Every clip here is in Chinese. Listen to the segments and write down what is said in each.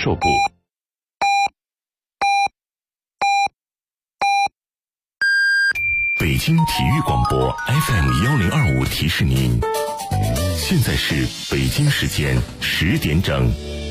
售部。北京体育广播 FM1025 提示您，现在是北京时间10点整。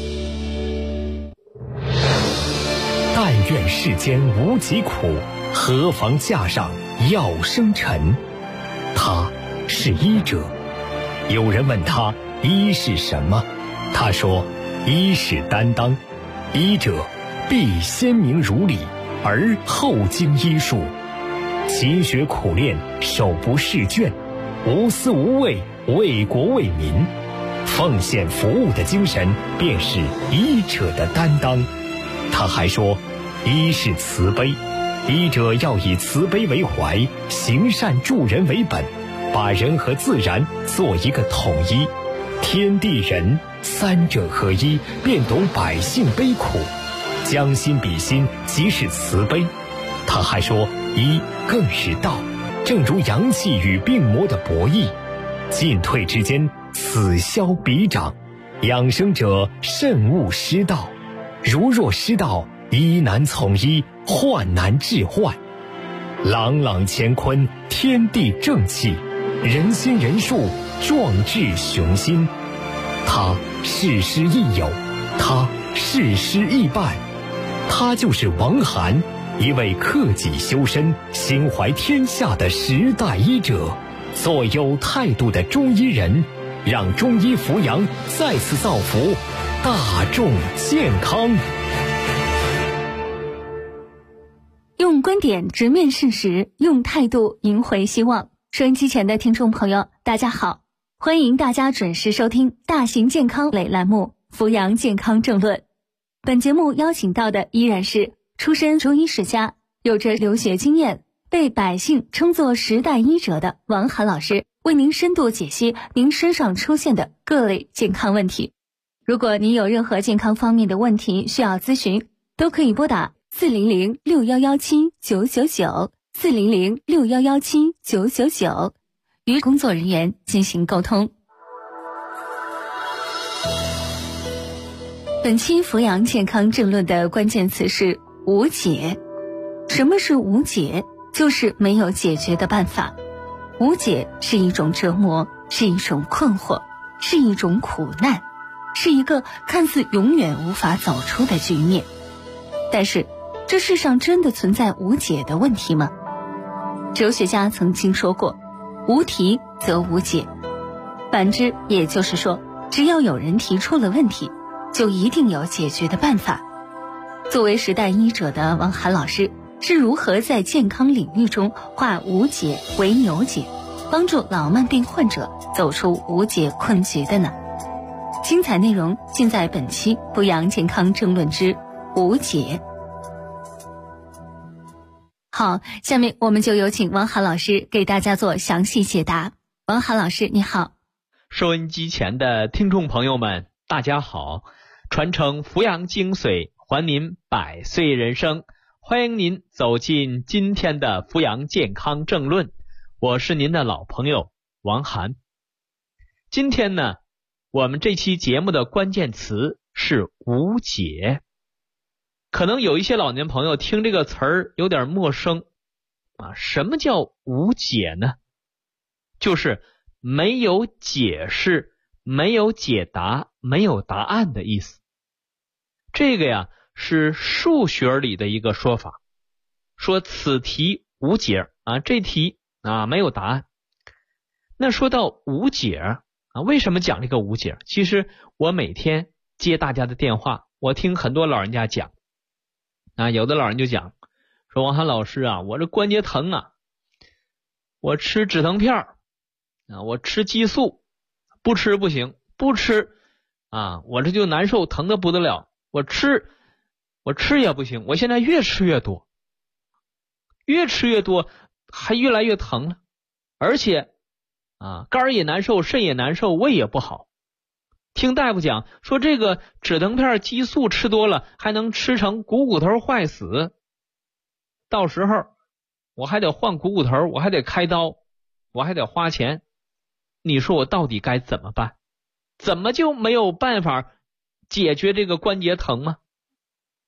但愿世间无疾苦，何妨架上药生尘。他是医者。有人问他医是什么，他说医是担当，医者必先明如理，而后经医术，勤学苦练，手不释卷，无私无畏，为国为民，奉献服务的精神便是医者的担当。他还说医是慈悲，医者要以慈悲为怀，行善助人为本，把人和自然做一个统一，天地人三者合一，便懂百姓悲苦，将心比心，即是慈悲。他还说医更是道，正如阳气与病魔的博弈，进退之间，此消彼长，养生者慎勿失道，如若失道，医难从医，患难治患。朗朗乾坤，天地正气，人心人术，壮志雄心。他事师亦友，他事师亦伴，他就是王涵，一位克己修身、心怀天下的时代医者，做有态度的中医人，让中医扶阳再次造福大众健康。 用观点直面事实，用态度赢回希望。收音机前的听众朋友，大家好，欢迎大家准时收听大型健康类栏目《扶阳健康政论》。本节目邀请到的依然是出身中医世家，有着留学经验，被百姓称作时代医者的王涵老师，为您深度解析您身上出现的各类健康问题。如果您有任何健康方面的问题需要咨询，都可以拨打400-6117-999 400-6117-999与工作人员进行沟通。本期扶阳健康政论的关键词是无解。什么是无解？就是没有解决的办法。无解是一种折磨，是一种困惑，是一种苦难，是一个看似永远无法走出的局面。但是这世上真的存在无解的问题吗？哲学家曾经说过，无题则无解。反之，也就是说，只要有人提出了问题，就一定有解决的办法。作为时代医者的王涵老师，是如何在健康领域中化无解为有解，帮助老慢病患者走出无解困局的呢？精彩内容尽在本期扶阳健康政论之无解。好，下面我们就有请王涵老师给大家做详细解答。王涵老师，你好。 收音机前的听众朋友们，大家好。传承扶阳精髓，还您百岁人生。欢迎您走进今天的扶阳健康政论，我是您的老朋友王涵。今天呢，我们这期节目的关键词是无解。可能有一些老年朋友听这个词儿有点陌生啊，什么叫无解呢？就是没有解释、没有解答、没有答案的意思。这个呀是数学里的一个说法，说此题无解啊，这题啊没有答案。那说到无解啊，为什么讲这个无解？其实我每天接大家的电话，我听很多老人家讲啊，有的老人就讲说，王涵老师啊，我这关节疼啊，我吃止疼片啊，我吃激素，不吃不行，不吃啊，我这就难受，疼得不得了。我吃也不行，我现在越吃越多，越吃越多，还越来越疼了，而且啊，肝也难受，肾也难受，胃也不好。听大夫讲说，这个止疼片激素吃多了，还能吃成股头坏死，到时候我还得换股头，我还得开刀，我还得花钱，你说我到底该怎么办？怎么就没有办法解决这个关节疼吗？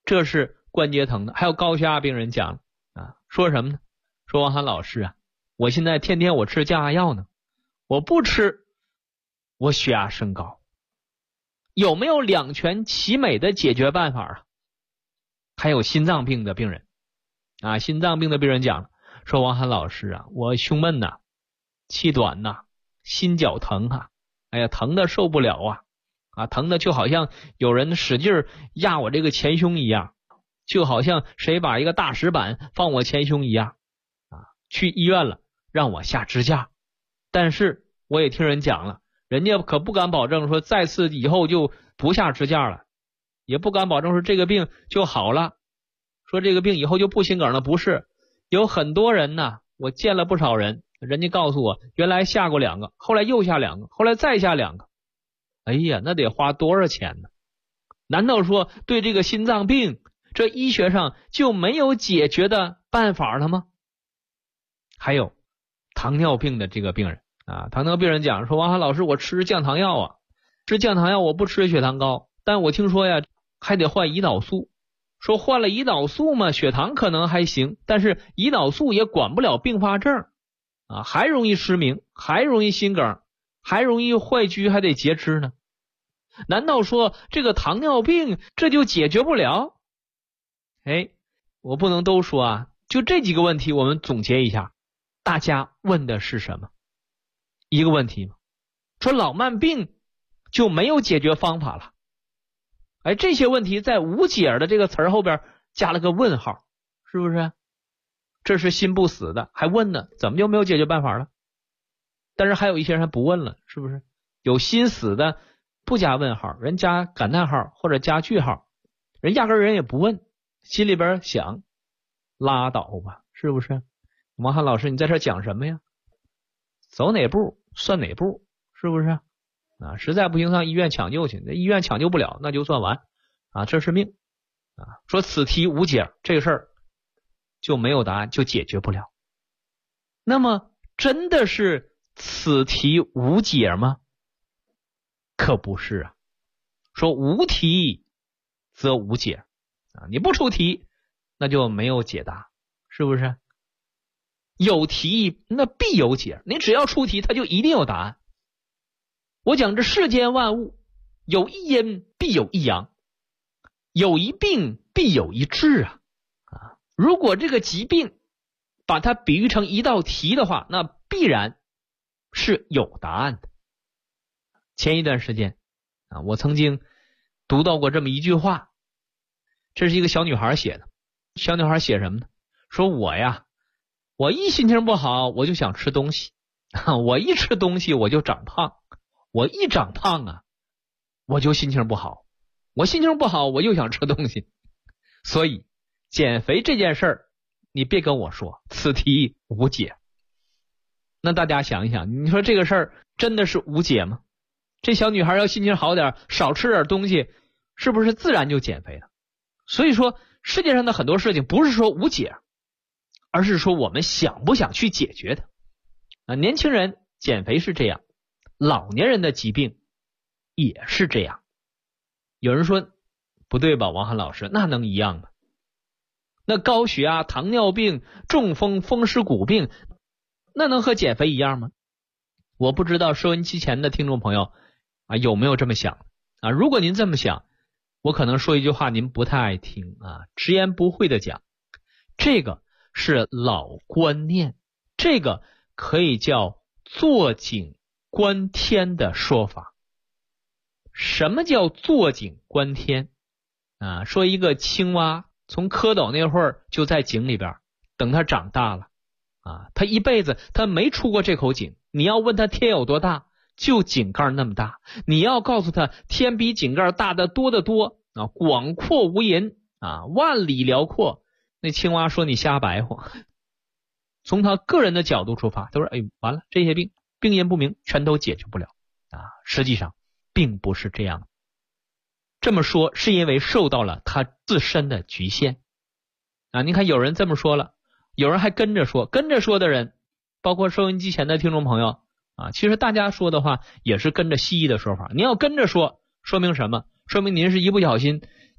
这是关节疼的。还有高血压病人讲啊，说什么呢？说王涵老师啊，我现在天天我吃降压药呢，我不吃我血压升高，有没有两全其美的解决办法啊？还有心脏病的病人啊，心脏病的病人讲说王涵老师啊，我胸闷呐，气短呐，心绞疼啊，哎呀，疼的受不了啊，疼的就好像有人使劲压我这个前胸一样，就好像谁把一个大石板放我前胸一样啊。去医院了，让我下支架，但是我也听人讲了，人家可不敢保证说再次以后就不下支架了，也不敢保证说这个病就好了，说这个病以后就不心梗了。不是，有很多人呢，我见了不少人，人家告诉我原来下过2个，后来又下2个，后来再下2个，哎呀，那得花多少钱呢？难道说对这个心脏病这医学上就没有解决的办法了吗？还有糖尿病的这个病人啊，糖尿病人讲说王涵老师，我吃降糖药啊，吃降糖药我不吃血糖高，但我听说呀还得换胰岛素，说换了胰岛素嘛，血糖可能还行，但是胰岛素也管不了并发症啊，还容易失明，还容易心梗，还容易坏疽，还得截肢呢。难道说这个糖尿病这就解决不了？哎，我不能都说啊，就这几个问题我们总结一下，大家问的是什么？一个问题嘛，说老慢病就没有解决方法了。哎，这些问题在无解的这个词儿后边加了个问号，是不是？这是心不死的还问呢，怎么就没有解决办法了？但是还有一些人还不问了，是不是？有心死的不加问号，人加感叹号或者加句号，人压根人也不问，心里边想拉倒吧，是不是？王涵老师你在这讲什么呀？走哪步算哪步，是不是啊？实在不行上医院抢救去，那医院抢救不了那就算完啊，这是命啊。说此题无解，这个事儿就没有答案，就解决不了。那么真的是此题无解吗？可不是啊。说无题则无解啊，你不出题那就没有解答，是不是？有题那必有解，你只要出题它就一定有答案。我讲这世间万物有一阴必有一阳，有一病必有一治啊。如果这个疾病把它比喻成一道题的话，那必然是有答案的。前一段时间啊，我曾经读到过这么一句话，这是一个小女孩写的。小女孩写什么呢？说我一心情不好我就想吃东西，我一吃东西我就长胖，我一长胖啊我就心情不好，我心情不好我又想吃东西。所以减肥这件事儿你别跟我说此题无解。那大家想一想，你说这个事儿真的是无解吗？这小女孩要心情好点，少吃点东西，是不是自然就减肥了？所以说世界上的很多事情不是说无解，而是说我们想不想去解决它。年轻人减肥是这样，老年人的疾病也是这样。有人说不对吧，王涵老师，那能一样吗？那高血压、糖尿病、中风、风湿骨病，那能和减肥一样吗？我不知道收音机前的听众朋友啊有没有这么想啊？如果您这么想，我可能说一句话您不太爱听啊，直言不讳的讲，这个是老观念，这个可以叫坐井观天的说法。什么叫坐井观天啊？说一个青蛙从蝌蚪那会儿就在井里边，等它长大了啊，它一辈子它没出过这口井。你要问它天有多大，就井盖那么大。你要告诉它天比井盖大得多得多啊，广阔无垠啊，万里辽阔。那青蛙说你瞎白话。从他个人的角度出发，他说完了，这些病因不明，全都解决不了啊。实际上并不是这样。这么说是因为受到了他自身的局限啊。您看有人这么说了，有人还跟着说的人，包括收音机前的听众朋友啊，其实大家说的话也是跟着西医的说法。您要跟着说，说明什么？说明您是一不小心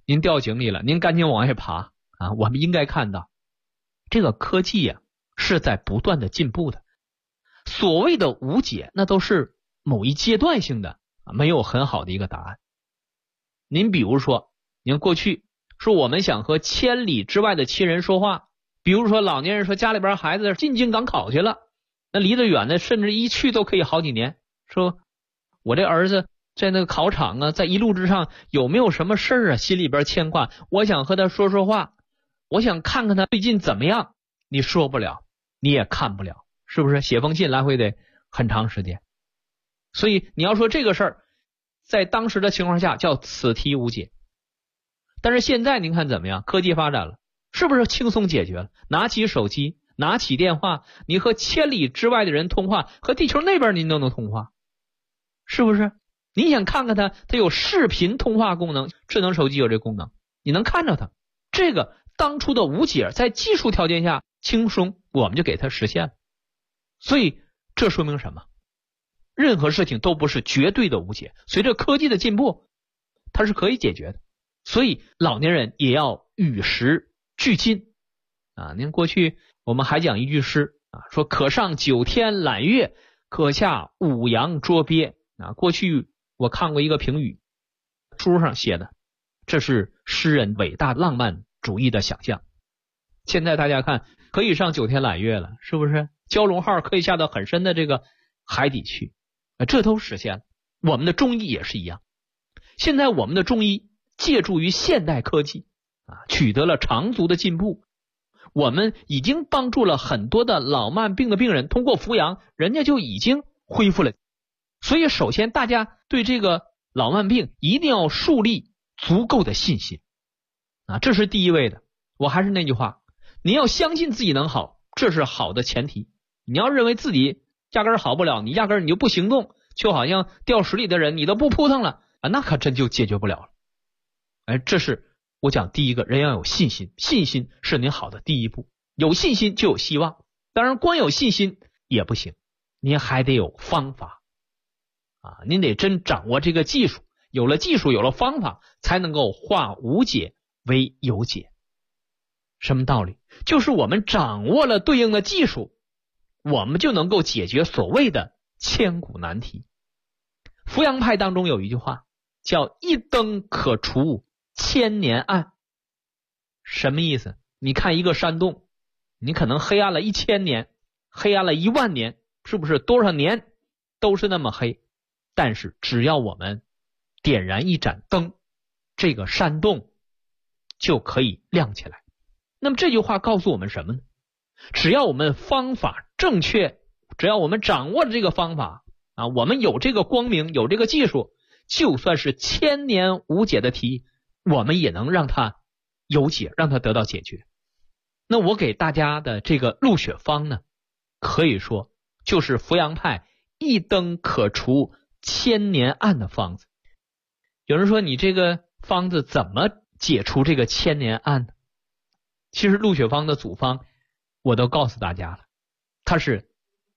您掉井里了，您赶紧往外爬啊！我们应该看到，这个科技呀是在不断的进步的。所谓的无解，那都是某一阶段性的，没有很好的一个答案。您比如说，您过去说我们想和千里之外的亲人说话，比如说老年人说家里边孩子进京赶考去了，那离得远的甚至一去都可以好几年，说我这儿子在那个考场啊，在一路之上有没有什么事儿啊，心里边牵挂，我想和他说说话，我想看看他最近怎么样，你说不了，你也看不了，是不是？写封信来回得很长时间。所以你要说这个事儿在当时的情况下叫此题无解。但是现在您看怎么样？科技发展了，是不是轻松解决了？拿起手机，拿起电话，你和千里之外的人通话，和地球那边您都能通话，是不是？你想看看它有视频通话功能，智能手机有这功能，你能看着它。这个当初的无解在技术条件下轻松，我们就给它实现了。所以这说明什么？任何事情都不是绝对的无解，随着科技的进步，它是可以解决的。所以老年人也要与时俱进啊！您过去我们还讲一句诗啊，说可上9天揽月，可下5洋捉鳖啊。过去我看过一个评语，书上写的，这是诗人伟大浪漫主义的想象。现在大家看，可以上9天揽月了，是不是？蛟龙号可以下到很深的这个海底去，这都实现了。我们的中医也是一样，现在我们的中医借助于现代科技啊，取得了长足的进步。我们已经帮助了很多的老慢病的病人，通过扶阳，人家就已经恢复了。所以首先大家对这个老慢病一定要树立足够的信心啊，这是第一位的。我还是那句话，你要相信自己能好，这是好的前提。你要认为自己压根儿好不了，你压根儿你就不行动，就好像掉水里的人你都不扑腾了啊，那可真就解决不了了。哎，这是我讲第一个，人要有信心，信心是您好的第一步。有信心就有希望，当然光有信心也不行，您还得有方法啊，您得真掌握这个技术，有了技术有了方法，才能够化无解为有解。什么道理？就是我们掌握了对应的技术，我们就能够解决所谓的千古难题。扶阳派当中有一句话叫一灯可除千年暗。什么意思？你看一个山洞，你可能黑暗了1000年，黑暗了10000年，是不是多少年都是那么黑？但是只要我们点燃一盏灯，这个山洞就可以亮起来。那么这句话告诉我们什么呢？只要我们方法正确，只要我们掌握了这个方法啊，我们有这个光明，有这个技术，就算是1000年无解的题，我们也能让它有解，让它得到解决。那我给大家的这个入血方呢，可以说就是扶阳派一灯可除千年暗的方子。有人说你这个方子怎么解除这个千年暗呢？其实入血方的组方我都告诉大家了，它是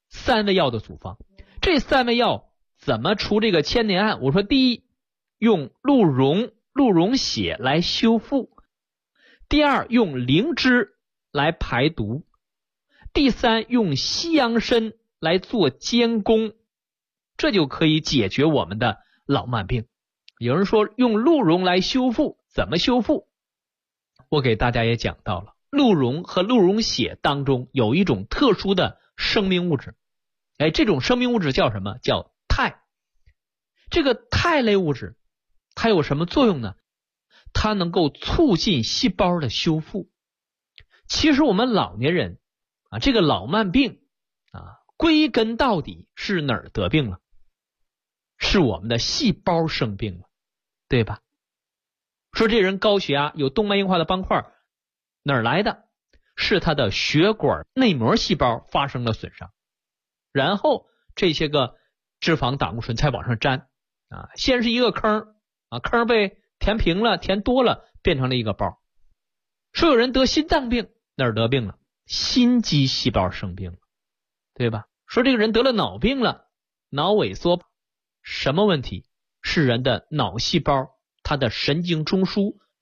3味药的组方。这3味药怎么除这个千年暗？我说第一，用鹿茸血来修复；第二，用灵芝来排毒；第三，用西洋参来做监攻，这就可以解决我们的老慢病。有人说用鹿茸来修复，怎么修复？我给大家也讲到了，鹿茸和鹿茸血当中有一种特殊的生命物质，这种生命物质叫什么？叫肽。这个肽类物质它有什么作用呢？它能够促进细胞的修复。其实我们老年人啊，这个老慢病啊，归根到底是哪儿得病了？是我们的细胞生病了，对吧？说这人高血压有动脉硬化的斑块，哪儿来的？是他的血管内膜细胞发生了损伤，然后这些个脂肪胆固醇才往上粘啊，先是一个坑啊，坑被填平了，填多了，变成了一个包。说有人得心脏病，哪儿得病了？心肌细胞生病了，对吧？说这个人得了脑病了，脑萎缩，什么问题？是人的脑细胞它的神经中枢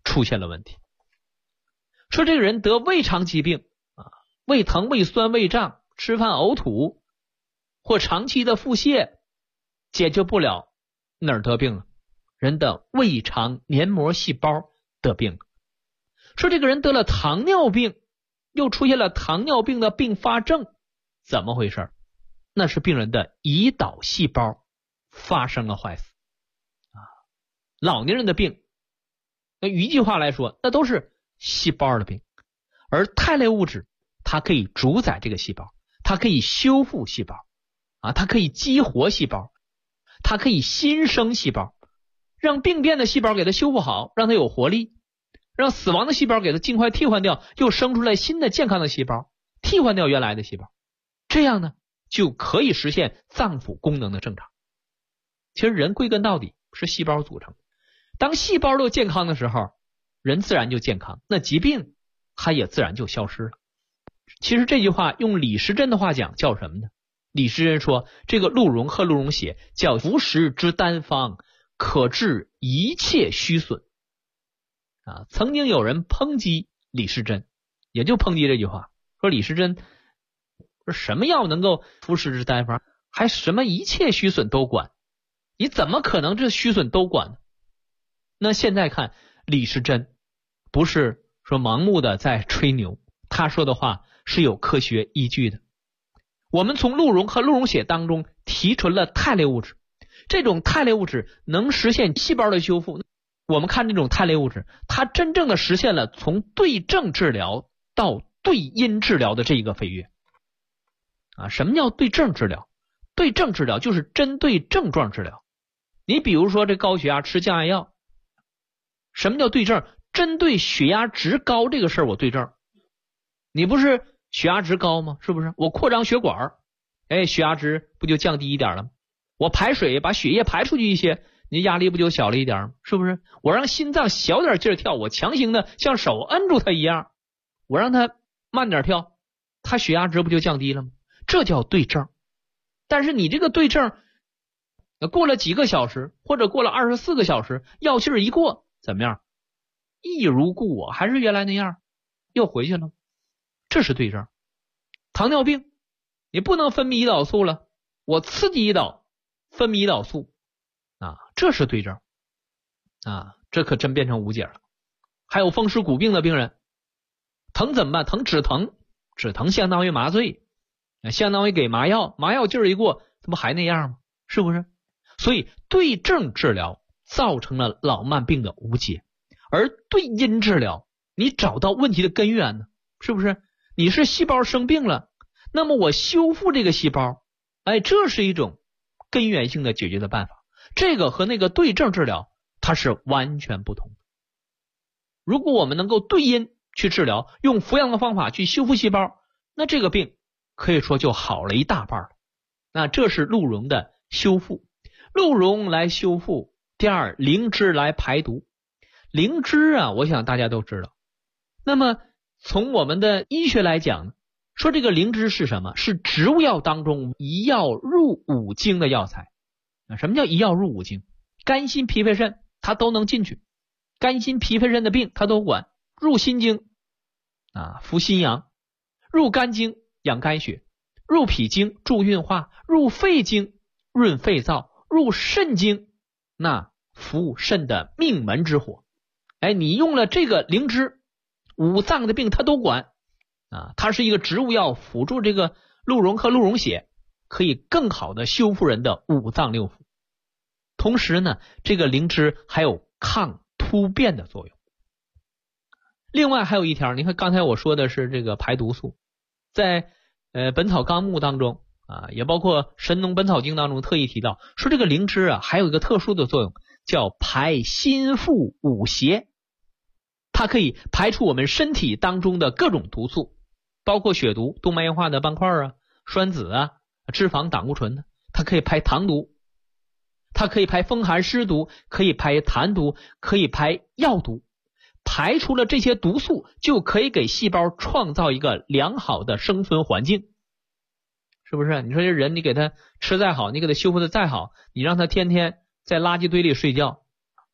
出现了问题。说这个人得胃肠疾病啊，胃疼、胃酸、胃胀，吃饭呕吐，或长期的腹泻，解决不了，哪儿得病了？人的胃肠黏膜细胞得病了。说这个人得了糖尿病，又出现了糖尿病的并发症，怎么回事？那是病人的胰岛细胞发生了坏死啊。老年人的病，那一句话来说，那都是细胞的病，而肽类物质它可以主宰这个细胞，它可以修复细胞啊，它可以激活细胞，它可以新生细胞，让病变的细胞给它修复好，让它有活力，让死亡的细胞给它尽快替换掉，又生出来新的健康的细胞，替换掉原来的细胞，这样呢就可以实现脏腑功能的正常。其实人归根到底是细胞组成，当细胞都健康的时候，人自然就健康，那疾病它也自然就消失了。其实这句话用李时珍的话讲叫什么呢？李时珍说，这个鹿茸和鹿茸血叫服食之丹方，可治一切虚损啊。曾经有人抨击李时珍，也就抨击这句话，说李时珍说什么药能够服食之丹方，还什么一切虚损都管，你怎么可能这虚损都管呢？那现在看李时珍不是说盲目的在吹牛，他说的话是有科学依据的。我们从鹿茸和鹿茸血当中提纯了肽类物质，这种肽类物质能实现细胞的修复。我们看这种肽类物质，它真正的实现了从对症治疗到对因治疗的这一个飞跃啊。什么叫对症治疗？对症治疗就是针对症状治疗。你比如说这高血压吃降压药，什么叫对症？针对血压值高这个事儿我对症。你不是血压值高吗？是不是？我扩张血管，血压值不就降低一点了吗？我排水把血液排出去一些，你压力不就小了一点吗？是不是？我让心脏小点劲儿跳，我强行的像手摁住它一样，我让它慢点跳，它血压值不就降低了吗？这叫对症。但是你这个对症过了几个小时，或者过了24个小时，药气儿一过，怎么样？一如故我，还是原来那样，又回去了。这是对症。糖尿病你不能分泌胰岛素了，我刺激胰岛分泌胰岛素啊，这是对症啊，这可真变成无解了。还有风湿骨病的病人，疼怎么办？疼止疼，止疼相当于麻醉，相当于给麻药，麻药劲儿一过，这不还那样吗？是不是？所以对症治疗造成了老慢病的无解，而对因治疗你找到问题的根源呢，是不是？你是细胞生病了，那么我修复这个细胞，这是一种根源性的解决的办法。这个和那个对症治疗它是完全不同的。如果我们能够对因去治疗，用服药的方法去修复细胞，那这个病可以说就好了一大半了。那这是鹿茸的修复。鹿茸来修复，第二，灵芝来排毒。灵芝啊，我想大家都知道。那么从我们的医学来讲，说这个灵芝是什么？是植物药当中一药入五经的药材。什么叫一药入五经？肝心脾肺肾它都能进去，肝心脾肺肾的病它都管。入心经啊，扶心阳；入肝经养肝血；入脾经助运化；入肺经润肺燥；入肾经那扶肾的命门之火。你用了这个灵芝，五脏的病它都管啊，它是一个植物药，辅助这个鹿茸和鹿茸血，可以更好的修复人的五脏六腑。同时呢，这个灵芝还有抗突变的作用。另外还有一条，你看刚才我说的是这个排毒素，在本草纲目当中啊，也包括神农本草经当中特意提到，说这个灵芝啊还有一个特殊的作用，叫排心腹五邪。它可以排出我们身体当中的各种毒素，包括血毒、动脉硬化的斑块啊、栓子啊、脂肪胆固醇的，它可以排糖毒，它可以排风寒湿毒，可以排痰毒，可以排药毒。排除了这些毒素，就可以给细胞创造一个良好的生存环境，是不是？你说这人你给他吃再好，你给他修复的再好，你让他天天在垃圾堆里睡觉，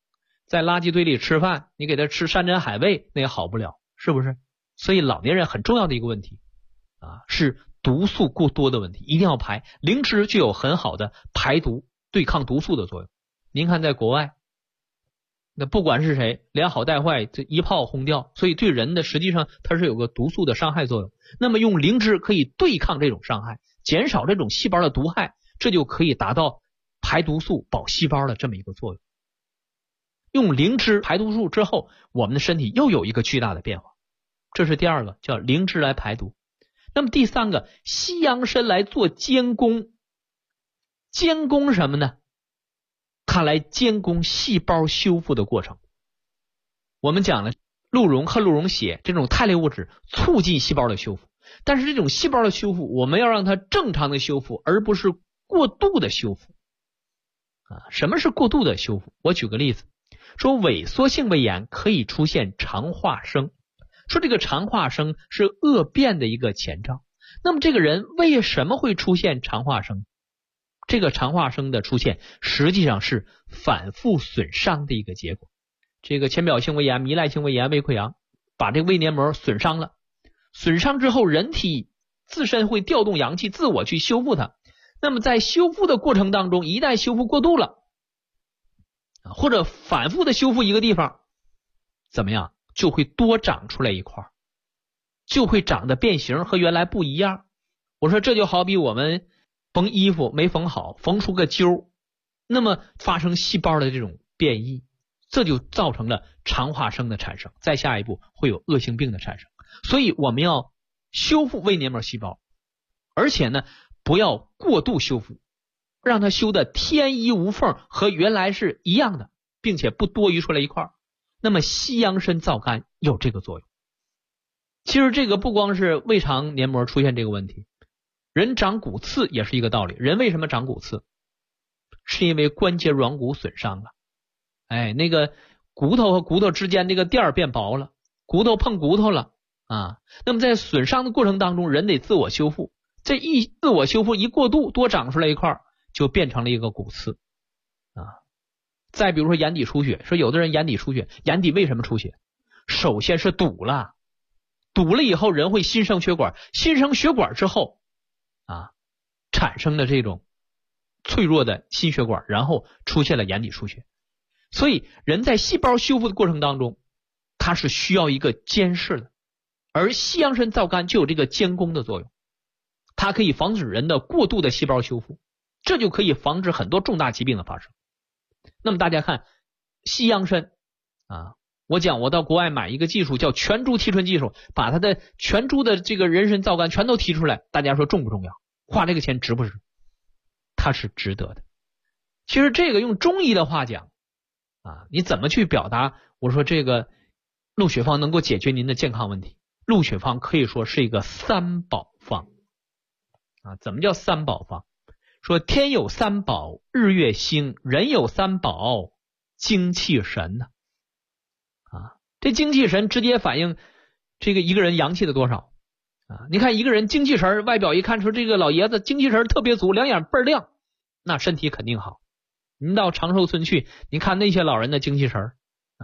在垃圾堆里吃饭，你给他吃山珍海味，那也好不了，是不是？所以老年人很重要的一个问题是毒素过多的问题，一定要排。灵芝具有很好的排毒、对抗毒素的作用。您看在国外，那不管是谁，连好带坏，这一炮轰掉，所以对人的实际上它是有个毒素的伤害作用。那么用灵芝可以对抗这种伤害，减少这种细胞的毒害，这就可以达到排毒素、保细胞的这么一个作用。用灵芝排毒素之后，我们的身体又有一个巨大的变化。这是第二个，叫灵芝来排毒。那么第三个，西洋参来做监工。监工什么呢？它来监工细胞修复的过程。我们讲了，鹿茸和鹿茸血这种肽类物质促进细胞的修复，但是这种细胞的修复，我们要让它正常的修复，而不是过度的修复。什么是过度的修复？我举个例子，说萎缩性胃炎可以出现肠化生，说这个肠化生是恶变的一个前兆。那么这个人为什么会出现肠化生？这个肠化生的出现实际上是反复损伤的一个结果。这个浅表性胃炎、糜烂性胃炎、胃溃疡把这个胃黏膜损伤了，损伤之后人体自身会调动阳气自我去修复它。那么在修复的过程当中，一旦修复过度了，或者反复的修复一个地方，怎么样？就会多长出来一块，就会长得变形，和原来不一样。我说这就好比我们缝衣服没缝好，缝出个揪，那么发生细胞的这种变异，这就造成了肠化生的产生，再下一步会有恶性病的产生。所以我们要修复胃黏膜细胞，而且呢不要过度修复，让它修的天衣无缝，和原来是一样的，并且不多余出来一块。那么西洋参皂苷有这个作用。其实这个不光是胃肠黏膜出现这个问题，人长骨刺也是一个道理。人为什么长骨刺？是因为关节软骨损伤了。那个骨头和骨头之间这个垫儿变薄了，骨头碰骨头了那么在损伤的过程当中，人得自我修复，这一自我修复一过度，多长出来一块，就变成了一个骨刺再比如说眼底出血，说有的人眼底出血，眼底为什么出血？首先是堵了以后人会新生血管，新生血管之后产生了这种脆弱的心血管，然后出现了眼底出血。所以人在细胞修复的过程当中，它是需要一个监视的，而西洋参皂苷就有这个监工的作用，它可以防止人的过度的细胞修复，这就可以防止很多重大疾病的发生。那么大家看西洋参我到国外买一个技术叫全株提纯技术，把它的全株的这个人参皂苷全都提出来，大家说重不重要？花这个钱值不值？它是值得的。其实这个用中医的话讲你怎么去表达？我说这个鹿血方能够解决您的健康问题。鹿血方可以说是一个三宝方怎么叫三宝方？说天有三宝，日月星；人有三宝，精气神呢这精气神直接反映这个一个人阳气的多少你看一个人精气神，外表一看出这个老爷子精气神特别足，两眼倍儿亮，那身体肯定好。您到长寿村去，你看那些老人的精气神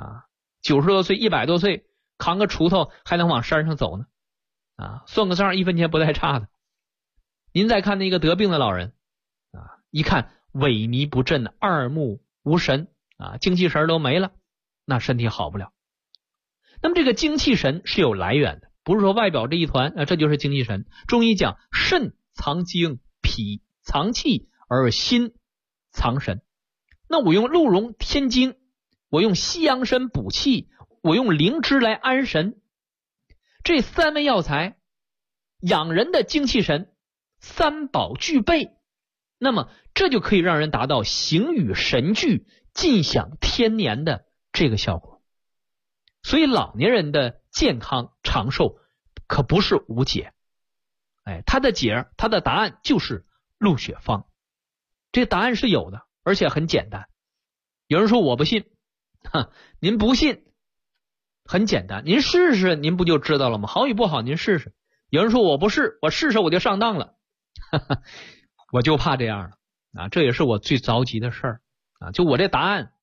90多岁、100多岁，扛个锄头还能往山上走呢算个账1分钱不带差的。您再看那个得病的老人一看萎靡不振，二目无神精气神都没了，那身体好不了。那么这个精气神是有来源的，不是说外表这一团这就是精气神。中医讲肾藏精，脾藏气，而心藏神。那我用鹿茸添精，我用西洋参补气，我用灵芝来安神，这三味药材养人的精气神三宝具备，那么这就可以让人达到形与神俱，尽享天年的这个效果。所以老年人的健康长寿可不是无解他的解，他的答案就是鹿血方。这个答案是有的，而且很简单。有人说我不信您不信很简单，您试试您不就知道了吗？好与不好您试试。有人说我不试，我试试我就上当了我就怕这样了这也是我最着急的事儿就我这答案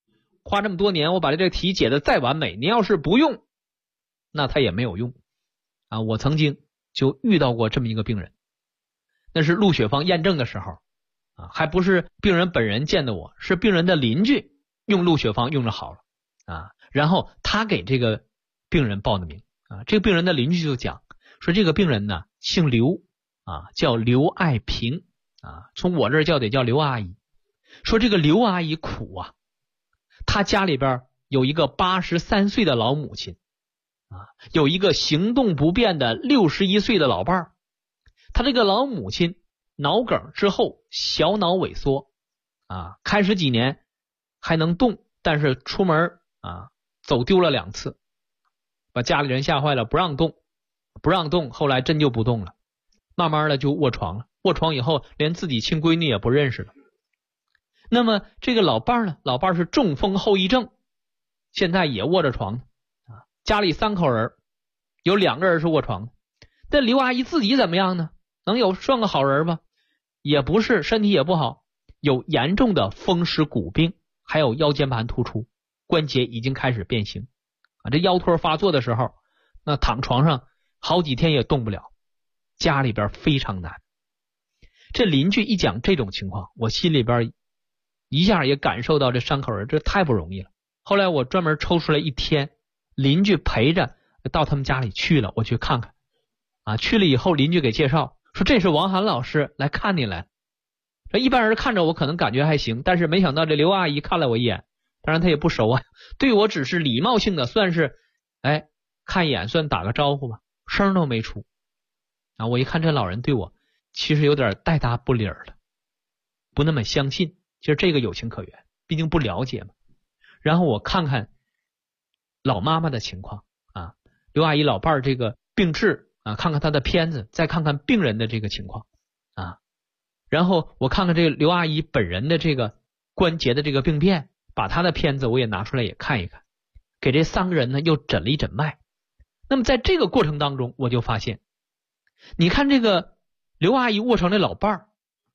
花这么多年，我把这个题解得再完美，您要是不用，那它也没有用啊。我曾经就遇到过这么一个病人，那是录血方验证的时候啊，还不是病人本人见的我，是病人的邻居用录血方用着好了啊，然后他给这个病人报的名啊，这个病人的邻居就讲说这个病人呢姓刘啊，叫刘爱萍啊，从我这儿叫得叫刘阿姨。说这个刘阿姨苦啊，她家里边有一个83岁的老母亲啊，有一个行动不便的61岁的老伴儿。她这个老母亲脑梗之后小脑萎缩啊，开始几年还能动，但是出门啊走丢了2次，把家里人吓坏了，不让动，后来真就不动了，慢慢的就卧床了，卧床以后连自己亲闺女也不认识了。那么这个老伴儿呢，老伴儿是中风后遗症，现在也卧着床啊，家里3口人，有2个人是卧床的。但刘阿姨自己怎么样呢？能算个好人吗？也不是，身体也不好，有严重的风湿骨病，还有腰间盘突出，关节已经开始变形啊。这腰托发作的时候，那躺床上好几天也动不了，家里边非常难。这邻居一讲这种情况，我心里边一下也感受到这3口人这太不容易了。后来我专门抽出来1天，邻居陪着到他们家里去了，我去看看啊。去了以后，邻居给介绍说这是王涵老师来看你来。这一般人看着我可能感觉还行，但是没想到这刘阿姨看了我一眼，当然她也不熟啊，对我只是礼貌性的算是看一眼，算打个招呼吧，声都没出啊。我一看这老人对我其实有点带答不理了，不那么相信。其实这个有情可原，毕竟不了解嘛。然后我看看老妈妈的情况啊，刘阿姨老伴儿这个病治啊，看看她的片子，再看看病人的这个情况啊，然后我看看这个刘阿姨本人的这个关节的这个病变，把她的片子我也拿出来也看一看，给这3个人呢又诊了一诊脉。那么在这个过程当中，我就发现，你看这个刘阿姨卧床的老伴儿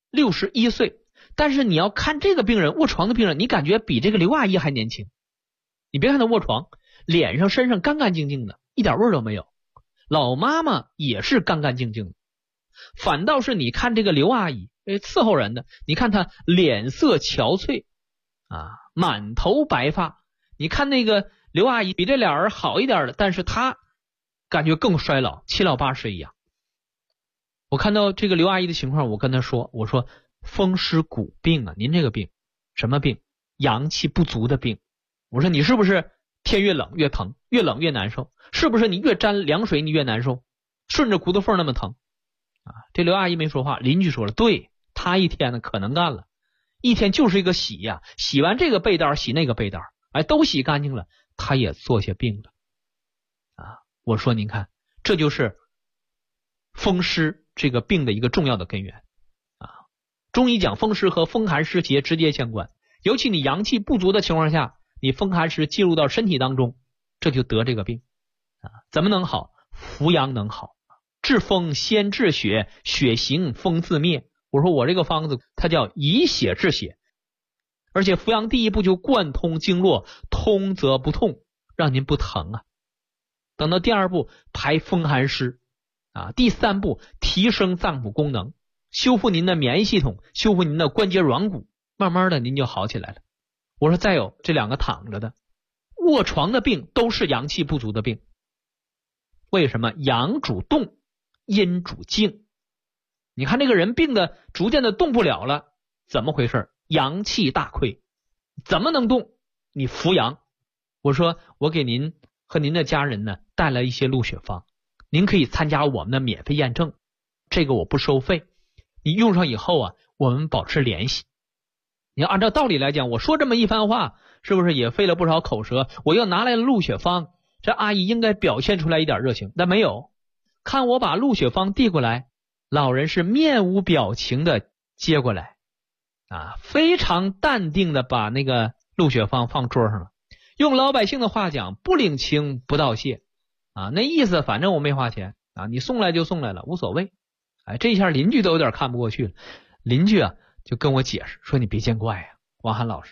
61岁，但是你要看这个病人卧床的病人，你感觉比这个刘阿姨还年轻。你别看她卧床，脸上身上干干净净的，一点味儿都没有。老妈妈也是干干净净的，反倒是你看这个刘阿姨伺候人的，你看她脸色憔悴啊，满头白发。你看那个刘阿姨比这俩人好一点的，但是她感觉更衰老，七老八十一样。我看到这个刘阿姨的情况，我跟她说，我说风湿骨病啊，您这个病什么病？阳气不足的病。我说你是不是天越冷越疼，越冷越难受？是不是你越沾凉水你越难受，顺着骨头缝那么疼啊？这刘阿姨没说话，邻居说了，对，她一天呢可能干了，一天就是一个洗呀，洗完这个被单洗那个被单，都洗干净了，她也做下病了啊。我说您看，这就是风湿这个病的一个重要的根源啊。中医讲风湿和风寒湿邪直接相关，尤其你阳气不足的情况下，你风寒湿进入到身体当中，这就得这个病啊。怎么能好？扶阳能好，治风先治血，血行风自灭。我说我这个方子它叫以血治血，而且扶阳第一步就贯通经络，通则不痛，让您不疼啊。等到第2步排风寒湿啊，第3步提升脏腑功能，修复您的免疫系统，修复您的关节软骨，慢慢的您就好起来了。我说再有这2个躺着的卧床的病都是阳气不足的病。为什么？阳主动，阴主静。你看这个人病的逐渐的动不了了，怎么回事？阳气大亏，怎么能动？你扶阳。我说我给您和您的家人呢带来一些录血方，您可以参加我们的免费验证，这个我不收费，你用上以后啊，我们保持联系。你要按照道理来讲，我说这么一番话，是不是也费了不少口舌？我又拿来了录血方，这阿姨应该表现出来一点热情，但没有。看我把录血方递过来，老人是面无表情的接过来啊，非常淡定的把那个录血方放桌上了。用老百姓的话讲，不领情不道谢啊，那意思反正我没花钱啊，你送来就送来了，无所谓。这一下邻居都有点看不过去了。邻居啊就跟我解释说，你别见怪呀，王涵老师，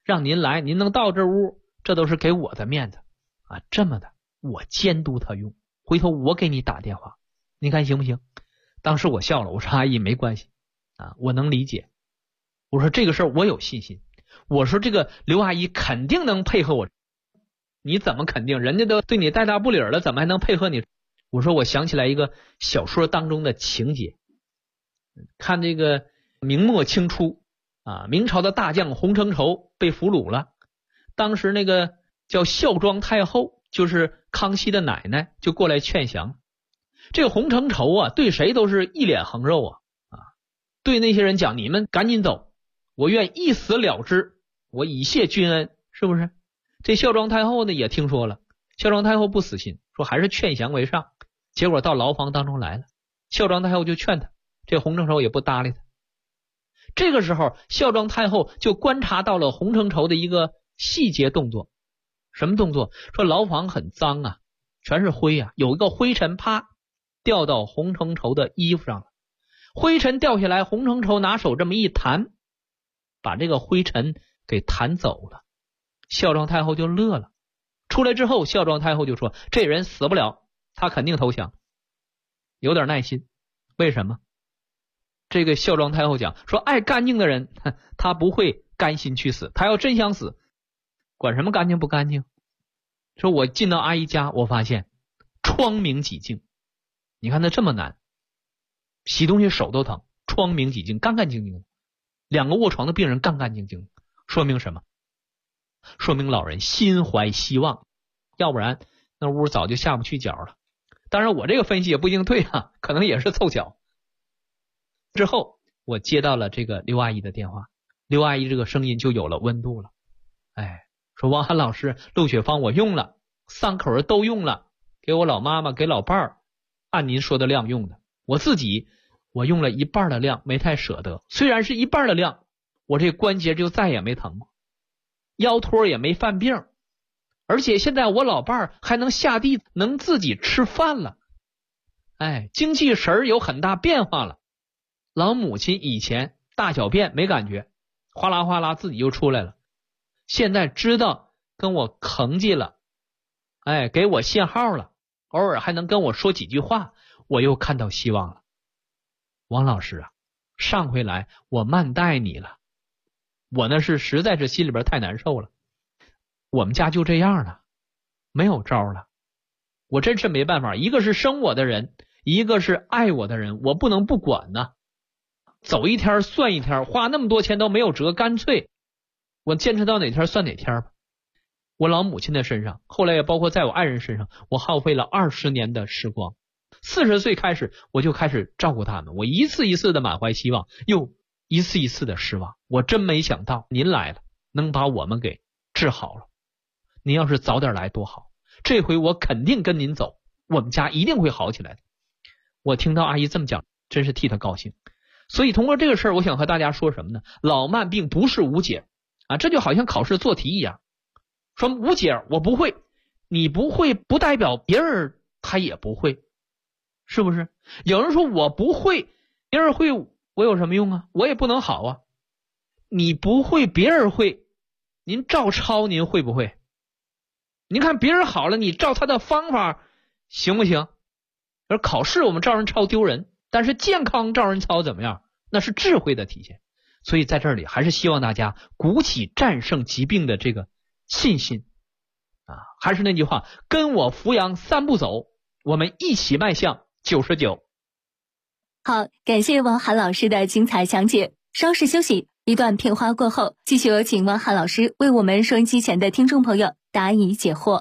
让您来，您能到这屋，这都是给我的面子啊。这么的，我监督他用，回头我给你打电话，你看行不行？当时我笑了，我说阿姨没关系啊，我能理解。我说这个事儿我有信心，我说这个刘阿姨肯定能配合我。你怎么肯定？人家都对你带大不理了，怎么还能配合你？我说我想起来一个小说当中的情节，看这个明末清初啊，明朝的大将洪承畴被俘虏了，当时那个叫孝庄太后，就是康熙的奶奶，就过来劝降。这个洪承畴啊，对谁都是一脸横肉啊，对那些人讲，你们赶紧走，我愿一死了之，我以谢君恩，是不是？这孝庄太后呢也听说了，孝庄太后不死心，说还是劝降为上。结果到牢房当中来了，孝庄太后就劝他，这洪承畴也不搭理他。这个时候孝庄太后就观察到了洪承畴的一个细节动作。什么动作？说牢房很脏啊，全是灰啊，有一个灰尘啪掉到洪承畴的衣服上了，灰尘掉下来，洪承畴拿手这么一弹，把这个灰尘给弹走了。孝庄太后就乐了，出来之后孝庄太后就说，这人死不了，他肯定投降。有点耐心，为什么？这个孝庄太后讲说，爱干净的人他不会甘心去死，他要真想死，管什么干净不干净。说我进到阿姨家，我发现窗明几净，你看他这么难，洗东西手都疼，窗明几净，干干净净的，两个卧床的病人干干净净，说明什么？说明老人心怀希望，要不然那屋早就下不去脚了。当然我这个分析也不一定对啊，可能也是凑巧。之后我接到了这个刘阿姨的电话，刘阿姨这个声音就有了温度了。说王涵老师，鹿血芳我用了，3口人都用了，给我老妈妈给老伴儿按您说的量用的，我自己我用了1半的量，没太舍得，虽然是1半的量，我这关节就再也没疼过，腰托也没犯病，而且现在我老伴儿还能下地，能自己吃饭了，精气神有很大变化了。老母亲以前大小便没感觉，哗啦哗啦自己就出来了，现在知道跟我吭叽了，给我信号了，偶尔还能跟我说几句话，我又看到希望了。王老师啊，上回来我慢待你了，我那是实在是心里边太难受了，我们家就这样了，没有招了，我真是没办法，一个是生我的人，一个是爱我的人，我不能不管呢。走一天算一天，花那么多钱都没有辙，干脆我坚持到哪天算哪天吧。我老母亲的身上，后来也包括在我爱人身上，我耗费了20年的时光。40岁开始我就开始照顾他们，我一次一次的满怀希望，又一次一次的失望。我真没想到您来了，能把我们给治好了。您要是早点来多好，这回我肯定跟您走，我们家一定会好起来的。我听到阿姨这么讲，真是替她高兴。所以通过这个事儿，我想和大家说什么呢？老慢病不是无解啊，这就好像考试做题一样，说无解我不会，你不会不代表别人他也不会，是不是？有人说我不会，别人会，我有什么用啊？我也不能好啊。你不会别人会，您照抄您会不会？您看别人好了，你照他的方法行不行？而考试我们照人抄丢人，但是健康照人抄怎么样？那是智慧的体现。所以在这里还是希望大家鼓起战胜疾病的这个信心啊！还是那句话，跟我扶阳3步走，我们一起迈向99。 好，感谢王涵老师的精彩讲解。稍事休息，一段片花过后，继续有请王涵老师为我们收音机前的听众朋友答疑解惑。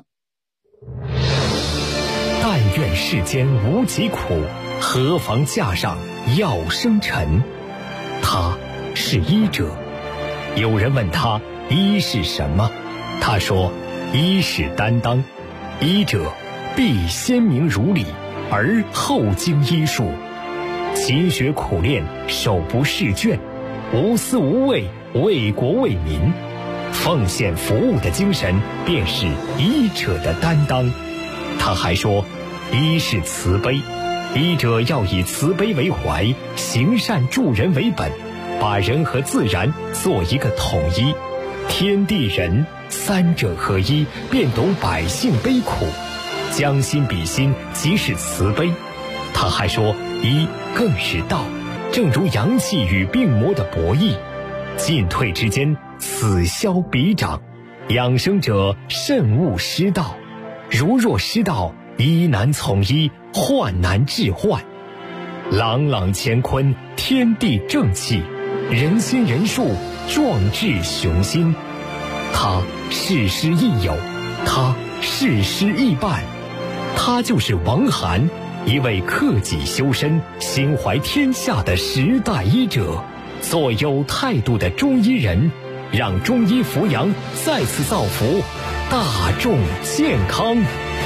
但愿世间无疾苦，何妨架上药生尘。他是医者。有人问他医是什么，他说医是担当，医者必先明如理，而后经医术，勤学苦练，手不释卷，无私无畏，为国为民，奉献服务的精神便是医者的担当。他还说医是慈悲，医者要以慈悲为怀，行善助人为本，把人和自然做一个统一， 天地人三者合一，便懂百姓悲苦，将心比心，即是慈悲。他还说，医更是道，正如阳气与病魔的博弈，进退之间，此消彼长。养生者慎勿失道，如若失道，医难从医，患难治患。朗朗乾坤，天地正气，人心人术，壮志雄心。他事师亦友，他事师亦伴，他就是王涵，一位克己修身、心怀天下的时代医者，做有态度的中医人，让中医扶阳再次造福大众健康。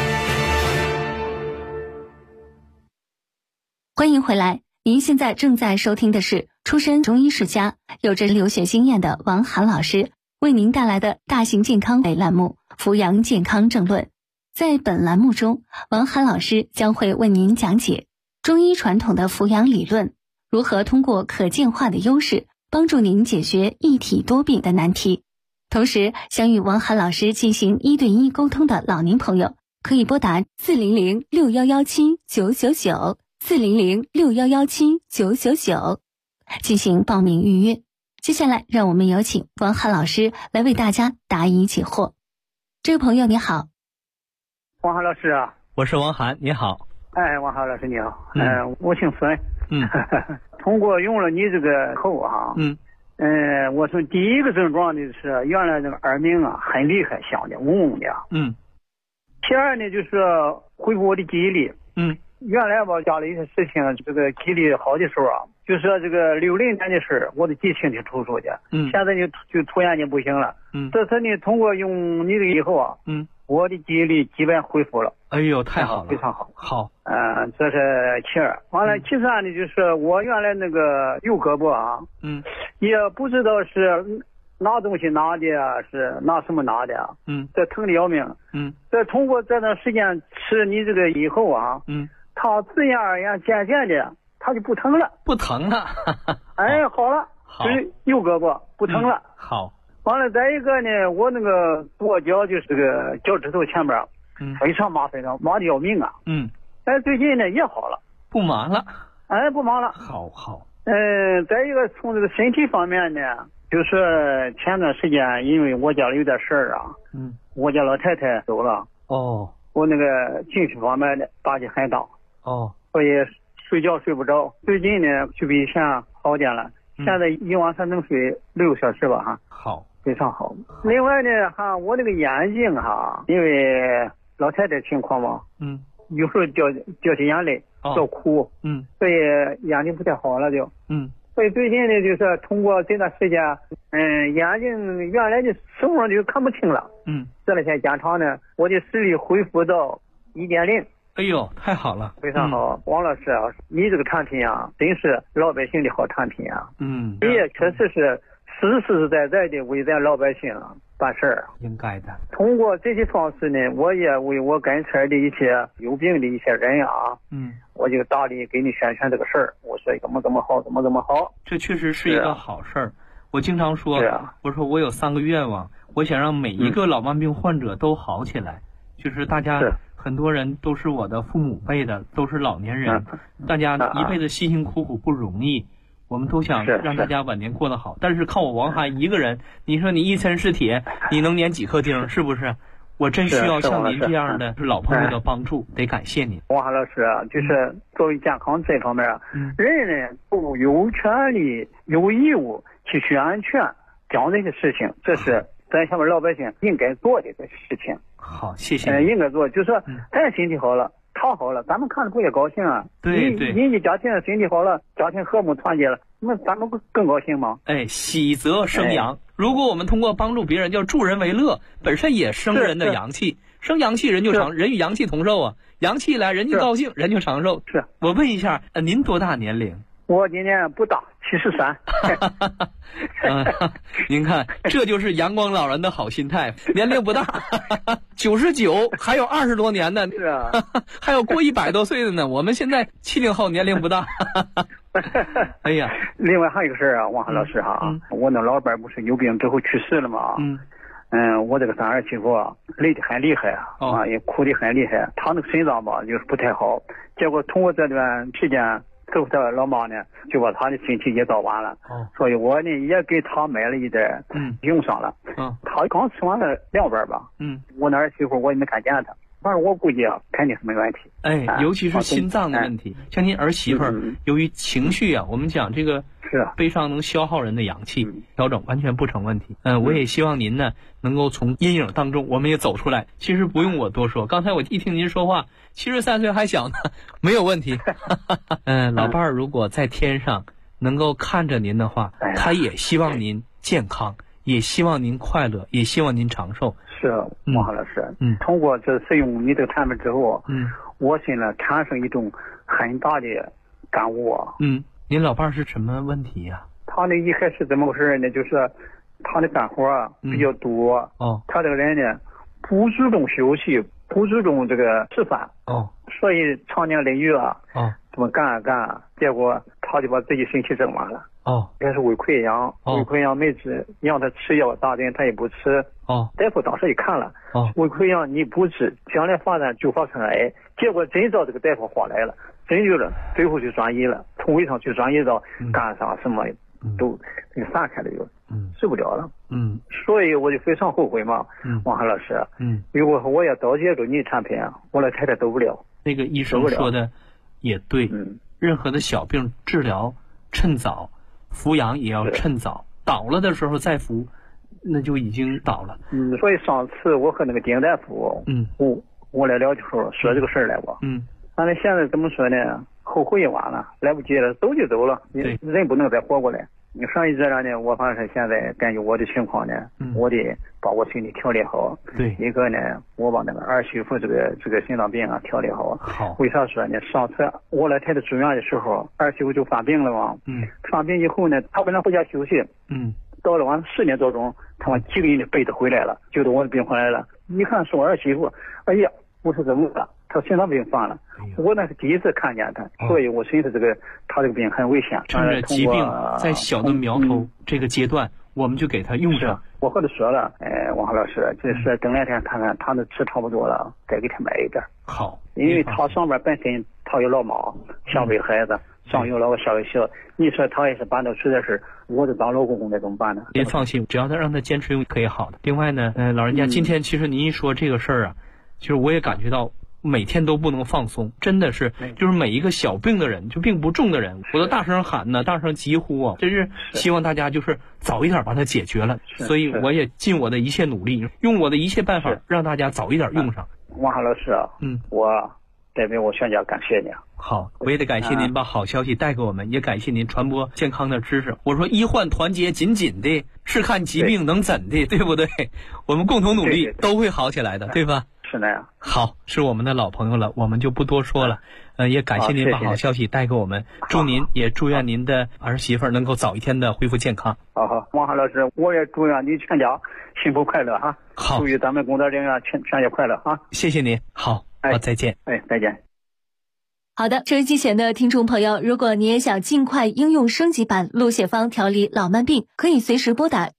欢迎回来，您现在正在收听的是出身中医世家、有着留学经验的王涵老师为您带来的大型健康类栏目《扶阳健康政论》。在本栏目中，王涵老师将会为您讲解中医传统的扶阳理论，如何通过可见化的优势帮助您解决一体多病的难题。同时，想与王涵老师进行1对1沟通的老年朋友，可以拨打400-6117-999 400-6117-999进行报名预约。接下来，让我们有请王涵老师来为大家答疑解惑。这位朋友你好。 王涵老师啊， 我是王涵，你好。 哎，王涵老师你好。我姓孙。通过用了你这个后啊，我说第一个症状的是原来那个耳鸣啊很厉害，响的嗡嗡的。第二呢就是恢复我的记忆力。原来吧家里一些事情，这个记忆力好的时候啊，就是这个60年的事，我的记性挺突出的。现在就突然间不行了。这次呢通过用你这个以后啊，我的记忆力基本恢复了。 哎呦，太好了， 非常好。 好。 这是其二。完了，其三呢就是我原来那个右胳膊啊，也不知道是拿东西拿的啊，是拿什么拿的啊，这疼的要命。这通过这段时间吃你这个以后啊，它自然而然渐渐的它就不疼了。 不疼了。 哎，好了，就是右胳膊不疼了。 好。 完了，再一个呢，我那个跛脚就是这个脚趾头前边，非常麻烦的，麻的要命啊。最近呢也好了， 不麻了。 不麻了。 好。 再一个从这个身体方面呢，就是前段时间因为我家里有点事儿啊，我家老太太走了。我那个情绪方面的打击很大。所以睡觉睡不着。最近呢就比以前好点了。现在一晚上能睡6个小时吧。 好。 非常好。另外呢我那个眼睛因为老太太情况嘛，有时候掉起眼泪，要哭，所以眼睛不太好了就。所以最近呢就是通过这段时间，眼睛原来的什么就看不清了。这两天检查呢，我的视力恢复到1.0。 哎呦，太好了， 非常好。王老师啊，你这个产品啊，真是老百姓的好产品啊。你也确实是实实在在的为咱老百姓办事儿。 应该的。通过这些方式呢，我也为我跟前的一些有病的一些人啊，我就大力给你宣传这个事儿。我说怎么好，怎么好。 这确实是一个好事儿。我经常说，我说我有3个愿望，我想让每一个老慢病患者都好起来。就是大家很多人都是我的父母辈的，都是老年人，大家一辈子辛辛苦苦不容易，我们都想让大家晚年过得好。但是靠我王涵一个人，你说你一身是铁，你能粘几颗钉？是不是？我真需要像您这样的老朋友的帮助，得感谢您。 王涵老师啊，就是作为健康这方面人呢都有权利有义务去宣传讲这些事情，这是咱下面老百姓应该做的这事情。 好，谢谢。 应该做，就是说咱身体好了，他好了，咱们看着不也高兴啊？ 对， 人家家庭身体好了，家庭和睦团结了，那咱们不更高兴吗？ 喜则生阳。如果我们通过帮助别人叫助人为乐，本身也生人的阳气，生阳气人就长，人与阳气同寿啊，阳气来人就高兴，人就长寿。 是。 我问一下，您多大年龄？ 我今年不大，73。 您看，这就是阳光老人的好心态，年龄不大，99，还有20多年呢。 是啊， 还有过100多岁的呢。我们现在70后年龄不大。 哎呀， 另外还有一个事啊，王老师哈，我那老伴不是有病之后去世了吗？我这个三儿媳妇累得很厉害啊，也哭得很厉害。她那个肾脏吧，就是不太好。结果通过这段时间，之后她老妈呢就把她的身体也照完了。所以我呢也给她买了一点用上了。她刚吃完了2碗吧。我那儿媳妇我也没看见她。反正我估计肯定是没问题。 尤其是心脏的问题，像您儿媳妇由于情绪我们讲这个悲伤能消耗人的阳气，调整完全不成问题。我也希望您呢能够从阴影当中我们也走出来。其实不用我多说，刚才我一听您说话，73岁还小呢，没有问题。老伴儿如果在天上能够看着您的话，他也希望您健康，也希望您快乐，也希望您长寿。 是王老师，通过这使用你这个产品之后，我现在产生一种很大的感悟。 您老伴儿是什么问题呀？ 他呢一开始怎么回事呢？就是他的干活比较多，他这个人呢不注重休息，不注重这个吃饭，所以常年累月这么干，结果他就把自己身体整完了。也是胃溃疡，胃溃疡没治，让他吃药打针他也不吃。大夫当时一看了，胃溃疡你不治，将来发展就发生癌。结果真照这个大夫话来了，真就了，最后就转移了，从胃上就转移到肝上，什么都散开了，就治不了了。所以我就非常后悔嘛，王海老师。如果我要早接触你的产品，我老太太走不了。 那个医生说的也对，任何的小病治疗趁早。服养也要趁早，倒了的时候再服，那就已经倒了。 所以上次我和那个丁大夫，我来聊的时候说这个事儿来过。但是现在怎么说呢？后悔也晚了，来不及了，走就走了，人不能再活过来。你上一这样呢，我反正现在根据我的情况呢，我得把我身体调理好。一个呢，我把那个儿媳妇这个心脏病调理好。为啥说呢？上次我来太太住院的时候，儿媳妇就犯病了嘛。犯病以后呢，她本来回家休息。到了晚上10点多钟，他们几个人的被子回来了，就到我的病房来了。一看是我儿媳妇，哎呀，我说怎么了？他心脏病犯了，我那是第一次看见他，所以我寻思他这个病很危险。 趁着疾病在小的苗头这个阶段，我们就给他用上。 我和他说了，王海老师，就是等2天看看他的吃差不多了，再给他买一点。 好， 因为他上边本身他有老妈，下边孩子，上有老个稍微小，你说他也是办到实在是，我就当老公公那怎么办呢？ 您放心，只要他让他坚持用，可以好的。另外呢，老人家今天其实您一说这个事儿其实我也感觉到。每天都不能放松，真的是，就是每一个小病的人，就病不重的人，我都大声喊呢，大声疾呼真是希望大家就是早一点把它解决了。所以我也尽我的一切努力，用我的一切办法，让大家早一点用上。 王海老师我代表我全家感谢你。 好，我也得感谢您把好消息带给我们，也感谢您传播健康的知识。我说医患团结紧紧的，是看疾病能怎的，对不对？我们共同努力都会好起来的，对吧？ 是那样。 好，是我们的老朋友了，我们就不多说了。也感谢您把好消息带给我们，祝您也祝愿您的儿媳妇能够早一天的恢复健康。 好，王海老师，我也祝愿你全家幸福快乐哈。 好， 祝愿咱们工作人员全家快乐哈。 谢谢您，好，再见。 再见。 好的，收音机前的听众朋友，如果你也想尽快应用升级版鹿血芳调理老慢病，可以随时拨打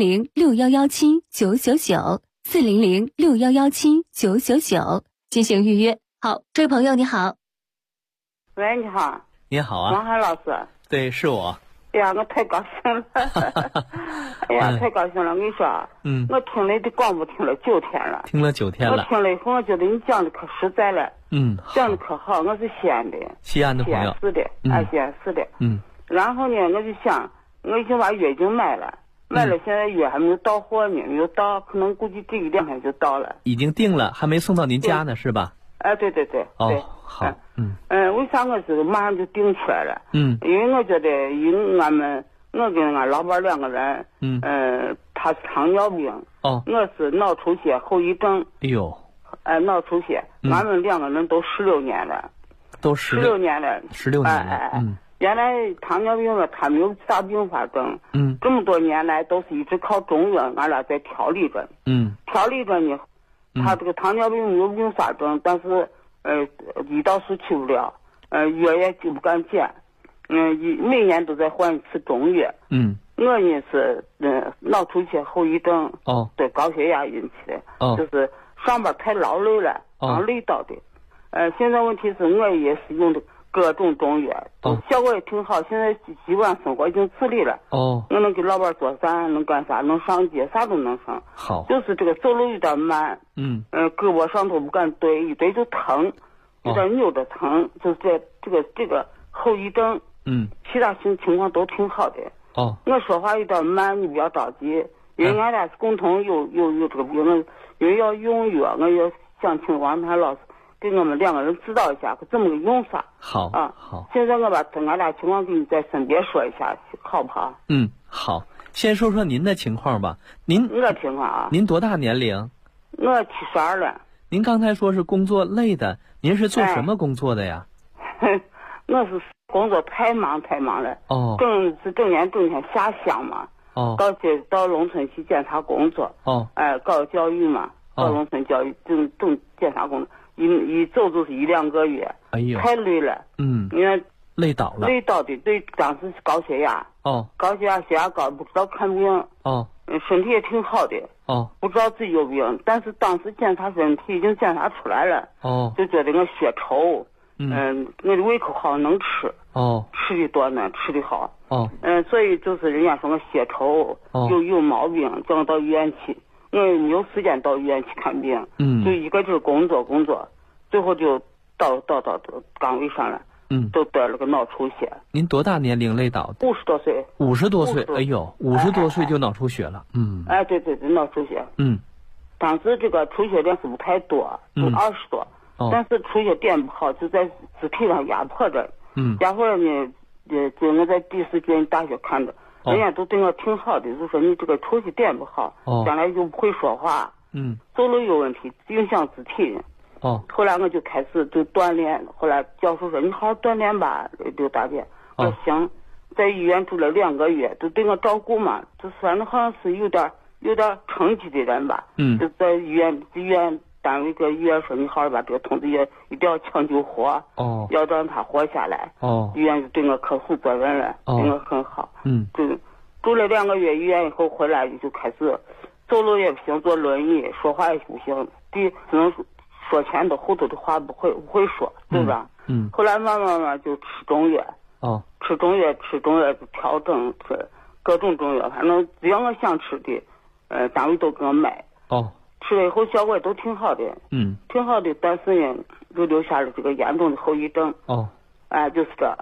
400-6117-999，400-6117-999进行预约。好，这位朋友你好。 喂，你好。 你好啊。 王海老师。 对，是我。 哎呀，我太高兴了！哎呀，太高兴了！我跟你说，我听了的广播听了9天了。 听了9天了。 我听了以后，我觉得你讲的可实在了。讲的可好。我是西安的。 西安的朋友。 西安市的。西安市的。然后呢，我就想，我已经把药已经买了，现在药还没有到货呢，没有到，可能估计这1-2天就到了。 已经定了，还没送到您家呢，是吧？ 对。 好。 为啥我是马上就订出来了？因为我觉得，我跟俺老伴2个人，他是糖尿病，我是脑出血后遗症。 哎呦。 脑出血，俺们2个人都16年了。 都16年了。16年了。 原来糖尿病他没有啥并发症。这么多年来都是一直靠中药，俺俩在调理着。调理着呢，他这个糖尿病没有并发症，但是胰岛素去不了，药也就不敢减。 每年都在换一次中药。我呢是脑出血后遗症，对高血压引起的，就是上班太劳累了，累到的。现在问题是我也是用的各种中药，效果也挺好。现在基本上生活已经自理了。我能给老伴做饭，能干啥，能上街，啥都能上。 好， 就是这个走路有点慢。胳膊上头不敢对，一对就疼，有点扭着疼，就是这个后遗症。其他情况都挺好的。我说话有点慢，你不要着急，因为俺俩是共同有这个病，因为要用药，我也想请王谭老师给我们2个人指导一下怎么个用法。 好啊，好。 现在我把俺俩情况给你在身边说一下，好不好？ 好。先说说您的情况吧。 我情况啊。 您多大年龄？ 我72了。 您刚才说是工作累的，您是做什么工作的呀？ 我是工作太忙了。整年下乡嘛。到农村去检查工作。搞教育嘛。搞农村教育正检查工作。一走就是1-2个月，太累了。因为累倒了。 累倒的，对，当时是高血压。高血压高，不知道看病。身体也挺好的。不知道自己有病，但是当时检查身体已经检查出来了。就觉得我血稠。我的胃口好，能吃。吃的多呢，吃的好。所以就是人家说我血稠，有毛病，叫我到医院去。我没有时间到医院去看病。就一个就是工作，最后就到岗位上了。都得了个脑出血。 您多大年龄累倒的 ？50多岁。 50多岁，哎呦，50多岁就脑出血了。 对，脑出血。当时这个出血量是不太多，就20多。但是出血点不好，就在肢体上压迫着。压迫着呢，就我在第四军大学看着，人家都对我挺好的，就说你这个出血点不好，将来就不会说话。走路有问题，影响肢体。后来我就开始就锻炼，后来教授说你好好锻炼吧，刘大姐。我说行，在医院住了2个月，都对我照顾嘛，就反正好像是有点成绩的人吧。就在医院单位跟医院说你好好把这个同志也一定要抢救活。要让他活下来。医院就对我可负责任了，对我很好。就住了2个月医院以后回来就开始走路也不行，坐轮椅，说话也不行，只能说前头后头的话不会说，对吧？后来慢慢就吃中药。吃中药就调整，吃各种中药，反正只要我想吃的，单位都给我买。吃了以后效果也都挺好的。挺好的，但是呢，就留下了这个严重的后遗症。就是这。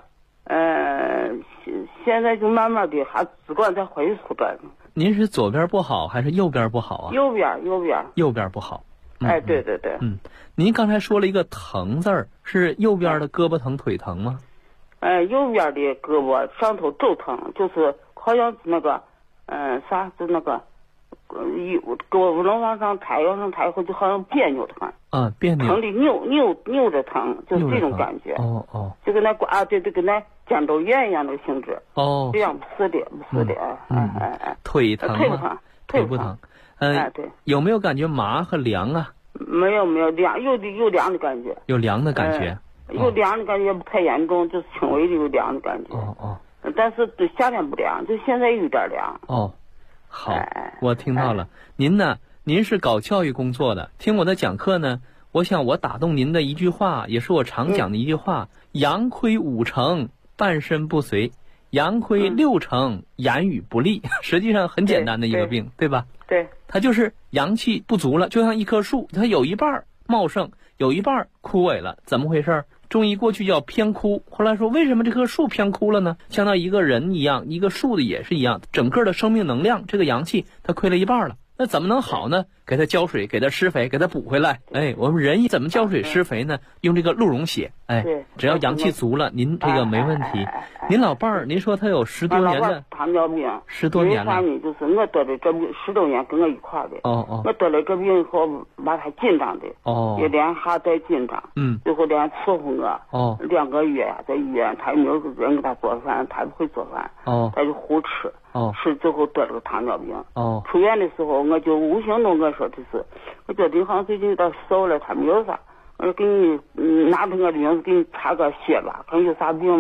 现在就慢慢的还只管在恢复着。 您是左边不好还是右边不好啊？ 右边。 右边不好。 对。 您刚才说了一个疼字儿，是右边的胳膊疼腿疼吗？ 右边的胳膊上头肘疼，就是好像是那个就那个胳膊能往上抬，以后就好像别扭疼。 别扭。 疼的扭着疼，就是这种感觉。就跟那对，跟那肩周炎一样的性质。这样不是的。 腿疼吗？腿不疼。 对。 有没有感觉麻和凉啊？ 没有凉，有凉的感觉。 有凉的感觉。 有凉的感觉不太严重，就是轻微的有凉的感觉。但是对夏天不凉，就现在有点凉。 好，我听到了。您是搞教育工作的，听我的讲课呢，我想我打动您的一句话，也是我常讲的一句话：阳亏5成，半身不遂；阳亏6成，言语不利。实际上很简单的一个病，对吧？ 对。 它就是阳气不足了，就像一棵树，它有一半茂盛，有一半枯萎了，怎么回事？中医过去叫偏枯，后来说为什么这棵树偏枯了呢？相当于一个人一样，一个树的也是一样，整个的生命能量，这个阳气它亏了一半了，那怎么能好呢？给它浇水，给它施肥，给它补回来。我们人怎么浇水施肥呢？用这个鹿茸血。只要阳气足了，您这个没问题。您老伴儿，您说他有10多年的糖尿病 ，10多年了。 就是我得了这病10多年跟我一块的。我得了这病以后，把他紧张的。也连哈带紧张。最后连伺候我。2个月在医院，他也没有人给他做饭，他不会做饭。他就胡吃。是最后得了个糖尿病。出院的时候，我就无形中我说的是，我觉得好像最近有点瘦了，他没有啥。我说给你拿着我的名字给你查个血吧，看有啥病没有。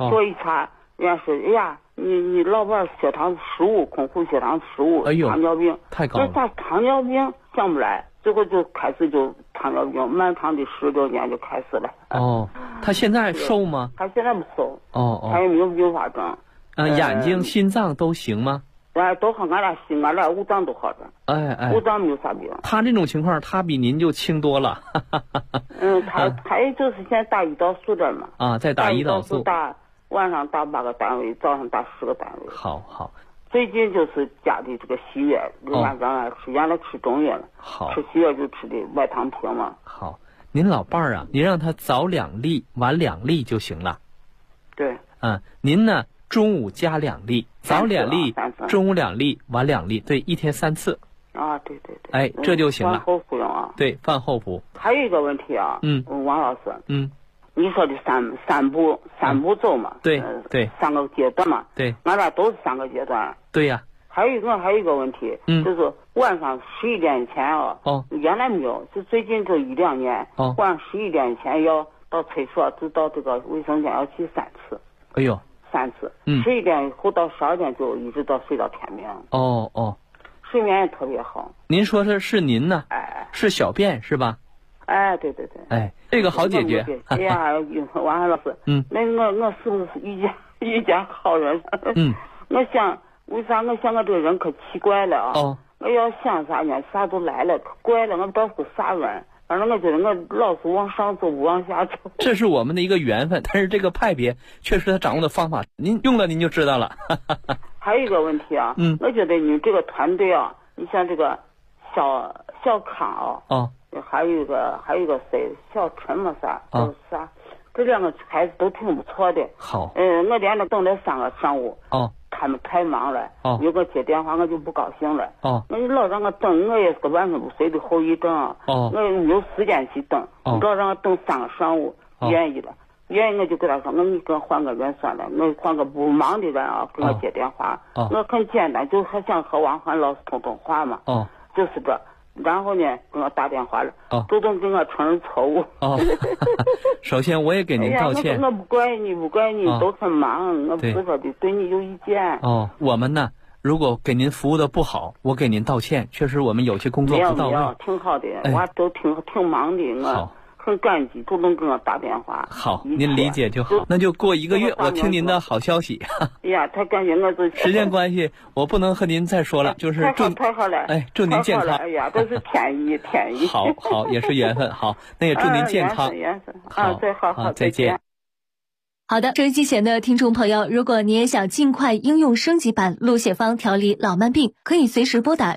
做一查，人家说，哎呀，你老伴血糖15，空腹血糖15， 哎呦， 糖尿病， 太高了。 那糖尿病想不来，最后就开始就糖尿病，漫长的10多年就开始了。 哦，他现在瘦吗？ 他现在不瘦。 哦， 他也没有并发症。 眼睛、心脏都行吗？ 都好，俺俩五脏都好着。五脏没有啥病。 他这种情况，他比您就轻多了。 他也就是现在打胰岛素的嘛。 啊，在打胰岛素。 晚上打8个单位，早上打10个单位。 好。 最近就是加的这个西药，人家让俺吃，原来吃中药了。 好。 吃西药就吃的外糖平嘛。 好，您老伴儿啊，您让他早2粒，晚2粒就行了。 对。 您呢？中午加2粒，早2粒，中午2粒，晚2粒，对，1天3次。 啊，对。 哎，这就行了。 饭后服用啊。 对，饭后服。 还有一个问题啊，王老师，你说的三步骤嘛， 对 ，3个阶段嘛， 对， 俺俩都是3个阶段。 对呀。 还有一个问题，就是晚上11点以前啊，原来没有，就最近这1-2年，晚上11点以前要到厕所，就到这个卫生间要去3次。 哎呦。 3次，11点以后到12点就一直到睡到天明。睡眠也特别好。 您说的是您呢？是小便是吧？ 对。 这个好解决。 哎呀，王安老师，那我是不是遇见好人？我想，为啥我想我这个人可奇怪了啊？我要想啥呢？啥都来了，可怪了，我不知道是啥人。反正我觉得我老是往上走，不往下走。 这是我们的一个缘分，但是这个派别确实他掌握的方法，您用了您就知道了。 还有一个问题啊，我觉得你这个团队啊，你像这个小康啊，还有一个谁，小陈嘛啥，啥，这2个孩子都挺不错的。 好。 我连着等了3个上午。他们太忙了，有个接电话我就不高兴了。那你老让我等，我也是个晚上不睡的后遗症。我没有时间去等，你老让我等3个上午，愿意了。愿意我就给他说，你给我换个人算了，我换个不忙的人啊，给我接电话。我很简单，就想和王涵老师通话嘛。就是这。然后呢，给我打电话了，主动给我承认错误。 首先我也给您道歉。 我不怪你，都很忙，我不是说的对你有意见。 我们呢，如果给您服务的不好，我给您道歉，确实我们有些工作不到位。 没有，挺好的，我都挺忙的，我很感激，主动给我打电话。 好，您理解就好。那就过1个月，我听您的好消息。 哎呀，太感谢我时间关系，我不能和您再说了，就是太好了。 祝您健康。 哎呀，这是天意。 好，也是缘分。好，那也祝您健康。 缘分。好， 再见。 好的，收音机前的听众朋友，如果你也想尽快应用升级版鹿血芳调理老慢病，可以随时拨打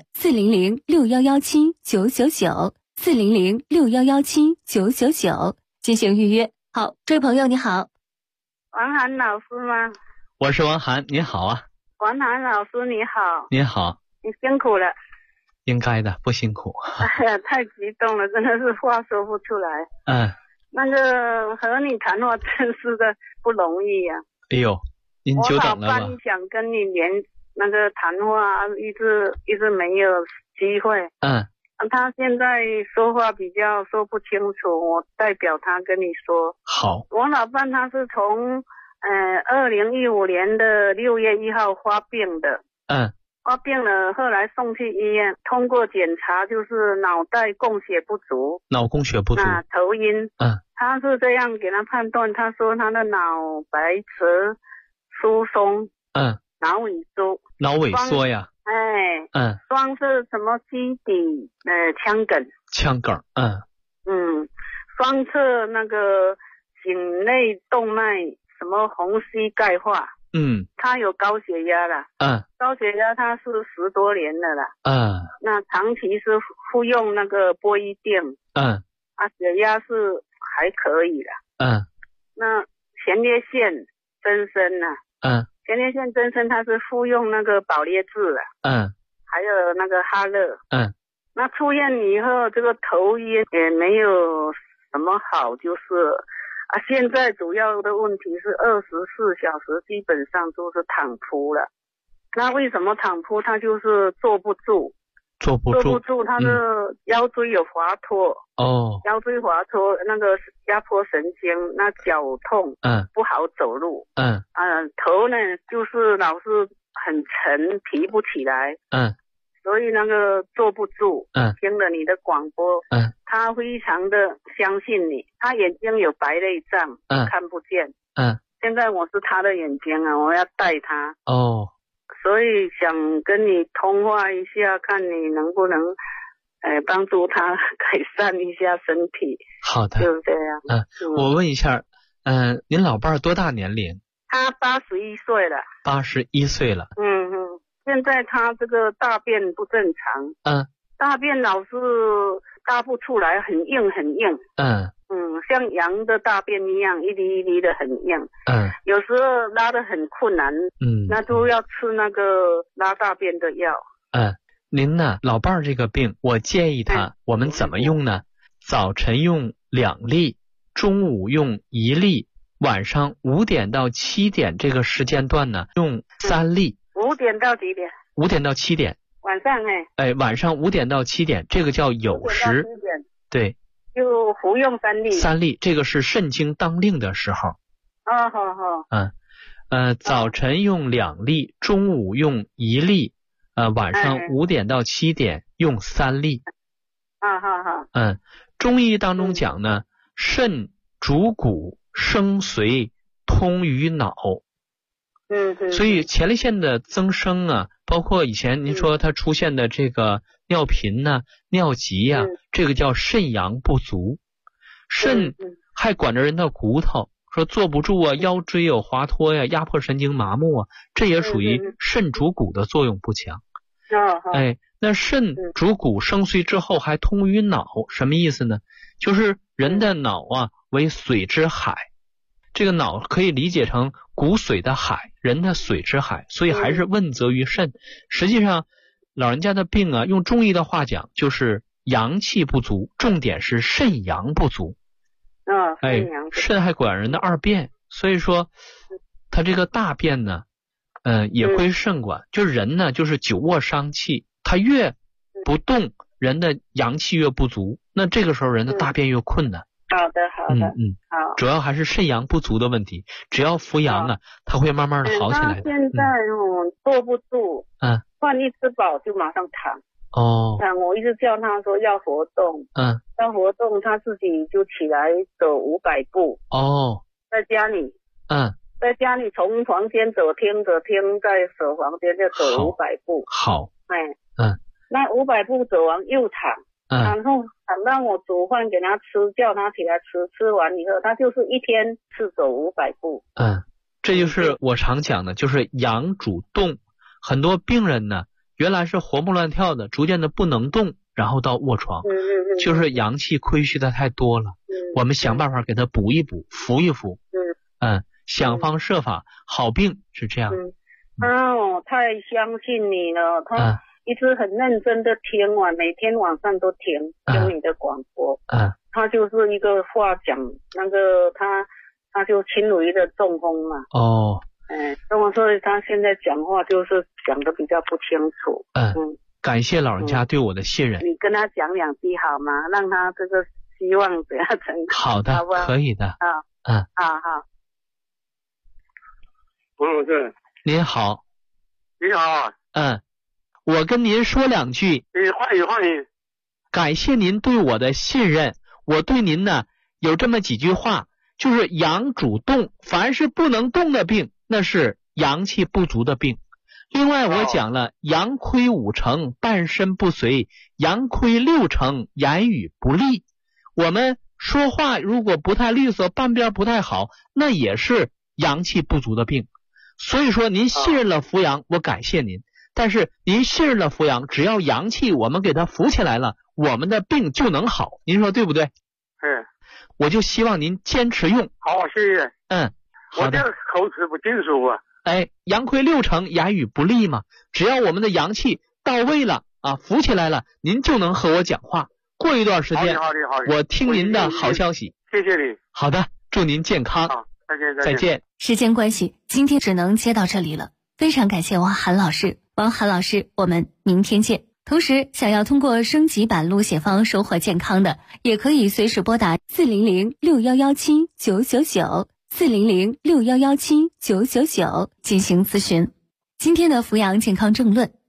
400-6117-999，400-6117-999进行预约。好，这位朋友你好。 王涵老师吗？ 我是王涵，你好啊。 王涵老师你好。 你好。 你辛苦了。 应该的，不辛苦。 哎呀，太激动了，真的是话说不出来。那个和你谈话真是的不容易呀。 哎呦，您久等了吧？ 我老想跟你那个谈话，一直没有机会。他现在说话比较说不清楚，我代表他跟你说。 好。 我老伴他是从2015年的6月1号发病的。发病了，后来送去医院，通过检查就是脑袋供血不足。 脑供血不足。 那头晕。他是这样给他判断，他说他的脑白质疏松。脑萎缩。 脑萎缩呀。 双是什么基底腔梗。 腔梗。 双侧那个颈内动脉什么虹吸钙化。他有高血压了。高血压他是10多年了啦。那长期是服用那个波伊定。血压是还可以了。那前列腺增生了。前列腺增生他是服用那个保列治了。还有那个哈勒。那出院以后这个头晕也没有什么好，就是现在主要的问题是24小时基本上都是躺铺了。那为什么躺铺？他就是坐不住。 坐不住， 他的腰椎有滑脱。腰椎滑脱，那个压迫神经，那脚痛，不好走路。头呢就是老是很沉，提不起来。所以那个坐不住。听了你的广播。他非常的相信你，他眼睛有白内障，看不见。现在我是他的眼睛啊，我要带他。所以想跟你通话一下，看你能不能帮助他改善一下身体。 好的， 就是这样。 我问一下，您老伴儿多大年龄？ 他81岁了。 81岁了。 现在他这个大便不正常。大便老是大不出来，很硬很硬。像羊的大便一样，一粒一粒的很硬。有时候拉得很困难。那就要吃那个拉大便的药。 您呢，老伴儿这个病，我建议他，我们怎么用呢？早晨用2粒，中午用1粒，晚上5点到7点这个时间段呢，用3粒。 5点到几点？5 点到7点。 晚上晚上5点到7点，这个叫酉时。对。 就服用3粒。 3粒，这个是肾经当令的时候。 好。 早晨用2粒，中午用1粒，晚上5点到7点用3粒。 好。 中医当中讲呢，肾主骨，生髓，通于脑。所以前列腺的增生啊，包括以前您说它出现的这个尿频呐、尿急呀，这个叫肾阳不足。肾还管着人的骨头，说坐不住啊，腰椎有滑脱呀，压迫神经麻木啊，这也属于肾主骨的作用不强。那肾主骨生髓之后还通于脑，什么意思呢？就是人的脑啊为髓之海，这个脑可以理解成骨髓的海，人的髓之海，所以还是问责于肾。实际上老人家的病啊，用中医的话讲就是阳气不足，重点是肾阳不足。肾还管人的二便，所以说他这个大便呢也归肾管。就是人呢就是久卧伤气，他越不动，人的阳气越不足，那这个时候人的大便越困难。 好的。 好，主要还是肾阳不足的问题，只要服阳啊，它会慢慢的好起来的。 他现在坐不住，饭一吃饱就马上躺。我一直叫他说要活动，要活动，他自己就起来走500步。在家里，在家里从房间走，听着听，在手房间就走500步。 好。 那500步走完又躺。然后让我煮饭给他吃，叫他起来吃，吃完以后他就是一天是走500步。 这就是我常讲的，就是阳主动。很多病人呢原来是活蹦乱跳的，逐渐的不能动，然后到卧床，就是阳气亏虚的太多了。我们想办法给他补一补，扶一扶。想方设法，好病是这样。 我太相信你了，他一直很认真的听每天晚上都听你的广播。他就是一个话讲，那个他就轻微的中风嘛。跟我说他现在讲话就是讲的比较不清楚。感谢老人家对我的信任。你跟他讲2句好吗？让他这个希望不要成功。好的，好可以的。好。 洪老师， 您好。 你好。 我跟您说2句。 欢迎。 感谢您对我的信任。我对您呢有这么几句话，就是阳主动，凡是不能动的病，那是阳气不足的病。另外我讲了，阳亏5成，半身不遂；阳亏6成，言语不利。我们说话如果不太利索，半边不太好，那也是阳气不足的病。所以说您信任了扶阳，我感谢您。但是您信任了扶阳，只要阳气我们给它扶起来了，我们的病就能好。您说对不对？我就希望您坚持用。 好，谢谢。 好的。 我这口齿不清楚啊。 阳亏6成，言语不利嘛。只要我们的阳气到位了扶起来了，您就能和我讲话。过一段时间， 好的， 我听您的好消息。 谢谢你。 好的，祝您健康。 好， 再见。 时间关系，今天只能接到这里了。非常感谢王涵老师，我们明天见。 同时，想要通过升级版录写方收获健康的，也可以随时拨打400-6117-999，400-6117-999进行咨询。今天的扶阳健康政论